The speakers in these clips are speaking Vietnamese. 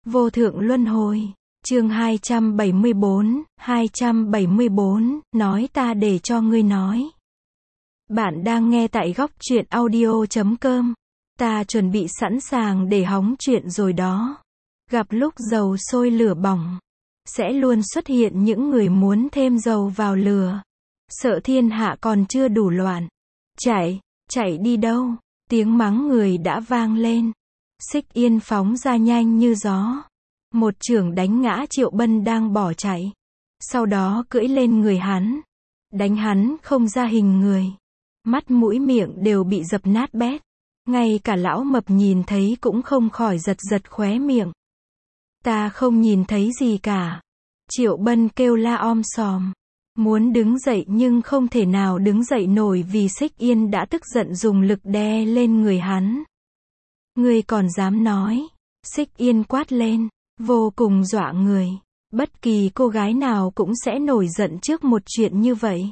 Vô thượng luân hồi. Chương 274, nói ta để cho ngươi nói. Bạn đang nghe tại góc truyện audio.com. Ta chuẩn bị sẵn sàng để hóng chuyện rồi đó. Gặp lúc dầu sôi lửa bỏng, sẽ luôn xuất hiện những người muốn thêm dầu vào lửa. Sợ thiên hạ còn chưa đủ loạn. Chạy đi đâu? Tiếng mắng người đã vang lên. Xích Yên phóng ra nhanh như gió. Một chưởng đánh ngã Triệu Bân đang bỏ chạy. Sau đó cưỡi lên người hắn. Đánh hắn không ra hình người. Mắt mũi miệng đều bị dập nát bét. Ngay cả lão mập nhìn thấy cũng không khỏi giật khóe miệng. Ta không nhìn thấy gì cả. Triệu Bân kêu la om sòm. Muốn đứng dậy nhưng không thể nào đứng dậy nổi vì Xích Yên đã tức giận dùng lực đè lên người hắn. Ngươi còn dám nói? Xích Yên quát lên, vô cùng dọa người. Bất kỳ cô gái nào cũng sẽ nổi giận trước một chuyện như vậy.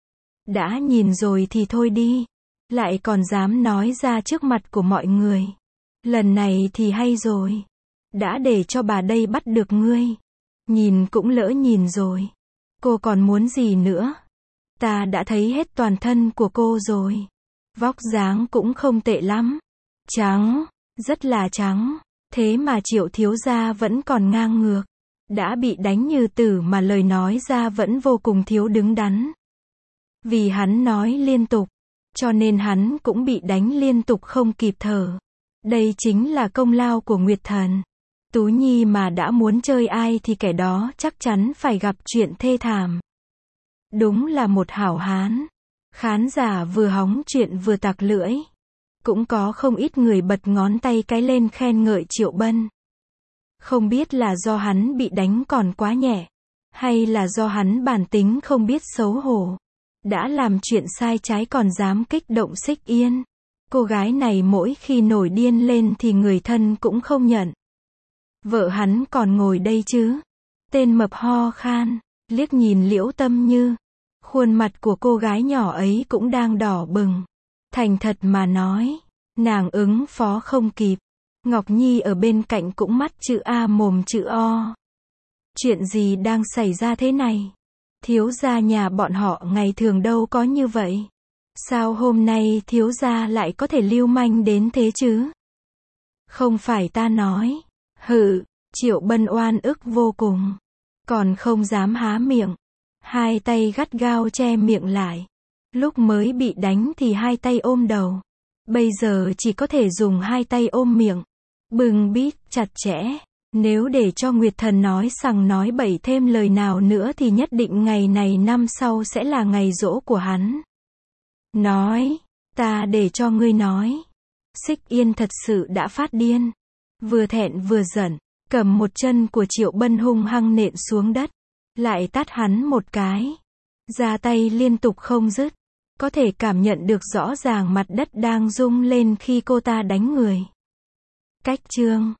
Đã nhìn rồi thì thôi đi. Lại còn dám nói ra trước mặt của mọi người. Lần này thì hay rồi. Đã để cho bà đây bắt được ngươi. Nhìn cũng lỡ nhìn rồi. Cô còn muốn gì nữa? Ta đã thấy hết toàn thân của cô rồi. Vóc dáng cũng không tệ lắm. Trắng, rất là trắng. Thế mà Triệu thiếu gia vẫn còn ngang ngược. Đã bị đánh như tử mà lời nói ra vẫn vô cùng thiếu đứng đắn. Vì hắn nói liên tục, cho nên hắn cũng bị đánh liên tục không kịp thở. Đây chính là công lao của Nguyệt Thần. Tú Nhi mà đã muốn chơi ai thì kẻ đó chắc chắn phải gặp chuyện thê thảm. Đúng là một hảo hán. Khán giả vừa hóng chuyện vừa tặc lưỡi. Cũng có không ít người bật ngón tay cái lên khen ngợi Triệu Bân. Không biết là do hắn bị đánh còn quá nhẹ, hay là do hắn bản tính không biết xấu hổ. Đã làm chuyện sai trái còn dám kích động Xích Yên. Cô gái này mỗi khi nổi điên lên thì người thân cũng không nhận. Vợ hắn còn ngồi đây chứ. Tên mập ho khan, liếc nhìn Liễu Tâm Như. Khuôn mặt của cô gái nhỏ ấy cũng đang đỏ bừng. Thành thật mà nói, nàng ứng phó không kịp. Ngọc Nhi ở bên cạnh cũng mắt chữ A mồm chữ O. Chuyện gì đang xảy ra thế này? Thiếu gia nhà bọn họ ngày thường đâu có như vậy. Sao hôm nay thiếu gia lại có thể lưu manh đến thế chứ? Không phải ta nói. Hự, Triệu Bân oan ức vô cùng. Còn không dám há miệng. Hai tay gắt gao che miệng lại. Lúc mới bị đánh thì hai tay ôm đầu. Bây giờ chỉ có thể dùng hai tay ôm miệng. Bưng bít chặt chẽ. Nếu để cho Nguyệt Thần nói sằng nói bậy thêm lời nào nữa thì nhất định ngày này năm sau sẽ là ngày giỗ của hắn. Nói, ta để cho ngươi nói. Xích Yên thật sự đã phát điên. Vừa thẹn vừa giận, cầm một chân của Triệu Bân hung hăng nện xuống đất. Lại tát hắn một cái. Ra tay liên tục không dứt. Có thể cảm nhận được rõ ràng mặt đất đang rung lên khi cô ta đánh người. Cách chương